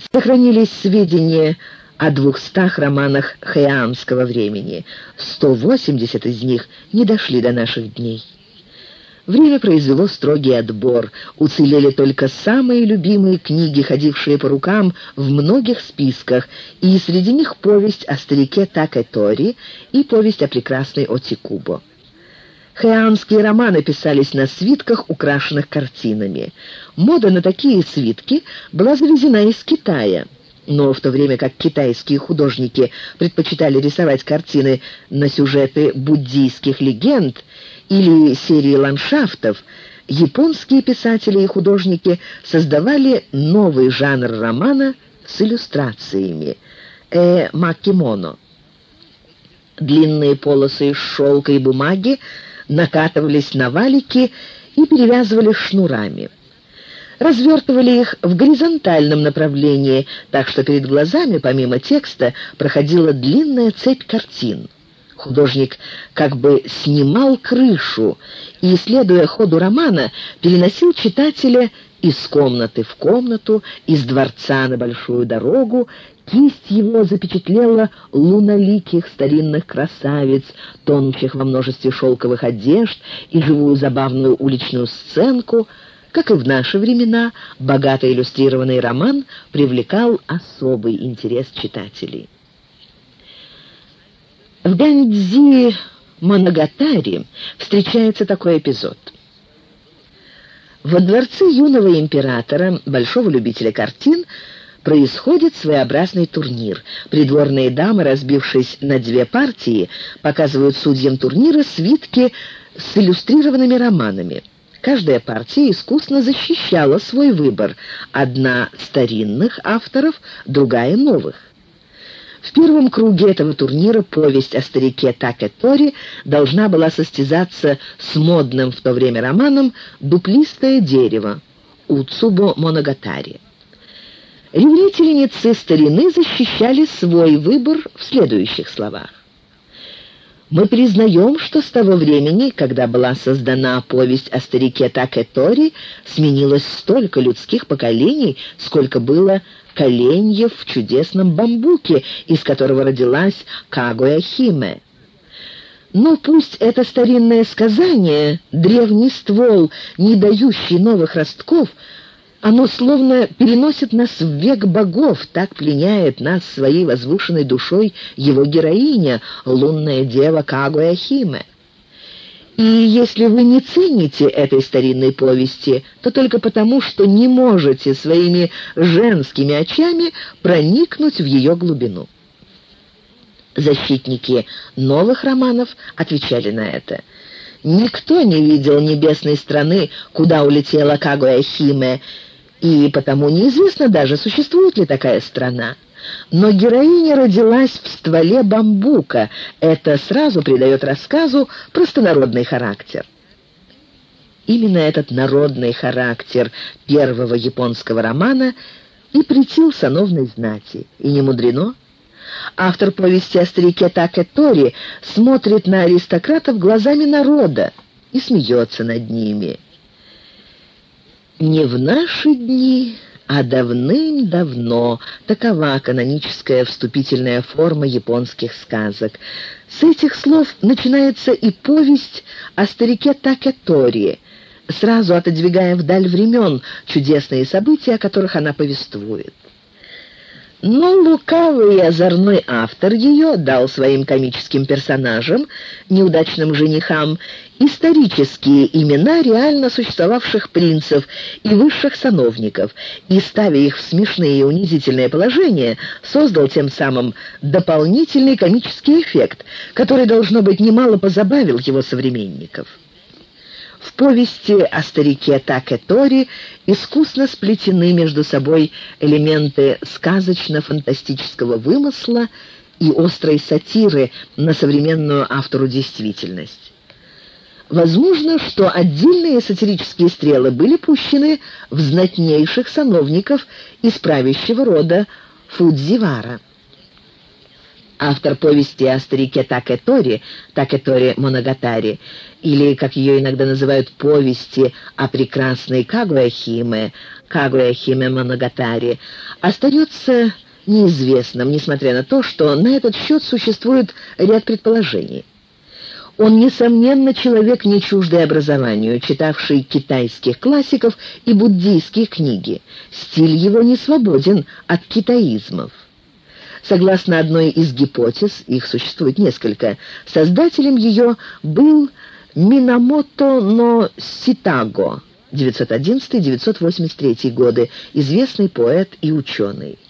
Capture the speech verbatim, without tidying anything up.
Сохранились сведения о двухстах романах хэйанского времени. сто восемьдесят из них не дошли до наших дней. Время произвело строгий отбор. Уцелели только самые любимые книги, ходившие по рукам в многих списках, и среди них повесть о старике Такэтори и повесть о прекрасной Отикубо. Хэйанские романы писались на свитках, украшенных картинами. Мода на такие свитки была завезена из Китая. Но в то время как китайские художники предпочитали рисовать картины на сюжеты буддийских легенд или серии ландшафтов, японские писатели и художники создавали новый жанр романа с иллюстрациями – э-макимоно. Длинные полосы из шелка и бумаги накатывались на валики и перевязывали шнурами. Развертывали их в горизонтальном направлении, так что перед глазами, помимо текста, проходила длинная цепь картин. Художник как бы снимал крышу и, следуя ходу романа, переносил читателя из комнаты в комнату, из дворца на большую дорогу. Кисть его запечатлела луноликих старинных красавиц, тонущих во множестве шелковых одежд, и живую забавную уличную сценку. Как и в наши времена, богато иллюстрированный роман привлекал особый интерес читателей. В Гандзи Моногатари встречается такой эпизод. Во дворце юного императора, большого любителя картин, происходит своеобразный турнир. Придворные дамы, разбившись на две партии, показывают судьям турнира свитки с иллюстрированными романами. Каждая партия искусно защищала свой выбор. Одна старинных авторов, другая новых. В первом круге этого турнира повесть о старике Такэтори должна была состязаться с модным в то время романом «Дуплистое дерево» Уцубо Моногатари. Ревнительницы старины защищали свой выбор в следующих словах. Мы признаем, что с того времени, когда была создана повесть о старике Такэтори, сменилось столько людских поколений, сколько было коленьев в чудесном бамбуке, из которого родилась Кагуя-химе. Но пусть это старинное сказание, древний ствол, не дающий новых ростков, оно словно переносит нас в век богов, так пленяет нас своей возвышенной душой его героиня, лунная дева Кагуя-химе. И если вы не цените этой старинной повести, то только потому, что не можете своими женскими очами проникнуть в ее глубину. Защитники новых романов отвечали на это. Никто не видел небесной страны, куда улетела Кагуя-химе, и потому неизвестно даже, существует ли такая страна. Но героиня родилась в стволе бамбука. Это сразу придает рассказу простонародный характер. Именно этот народный характер первого японского романа и претил сановной знати. И не мудрено. Автор повести о старике Такэтори смотрит на аристократов глазами народа и смеется над ними. Не в наши дни, а давным-давно такова каноническая вступительная форма японских сказок. С этих слов начинается и повесть о старике Такэтори, сразу отодвигая вдаль времен чудесные события, о которых она повествует. Но лукавый и озорной автор ее дал своим комическим персонажам, неудачным женихам, исторические имена реально существовавших принцев и высших сановников, и, ставя их в смешные и унизительные положения, создал тем самым дополнительный комический эффект, который, должно быть, немало позабавил его современников. В повести о старике Такэтори искусно сплетены между собой элементы сказочно-фантастического вымысла и острой сатиры на современную автору действительность. Возможно, что отдельные сатирические стрелы были пущены в знатнейших сановников из правящего рода Фудзивара. Автор повести о старике Такэтори, Такэтори Моногатари, или, как ее иногда называют, повести о прекрасной Кагуя-химе, Кагуя-химе Моногатари, остается неизвестным, несмотря на то, что на этот счет существует ряд предположений. Он, несомненно, человек не чуждый образованию, читавший китайских классиков и буддийские книги. Стиль его не свободен от китаизмов. Согласно одной из гипотез, их существует несколько, создателем ее был Минамото но Ситаго, девятьсот одиннадцатый — девятьсот восемьдесят третий годы, известный поэт и ученый.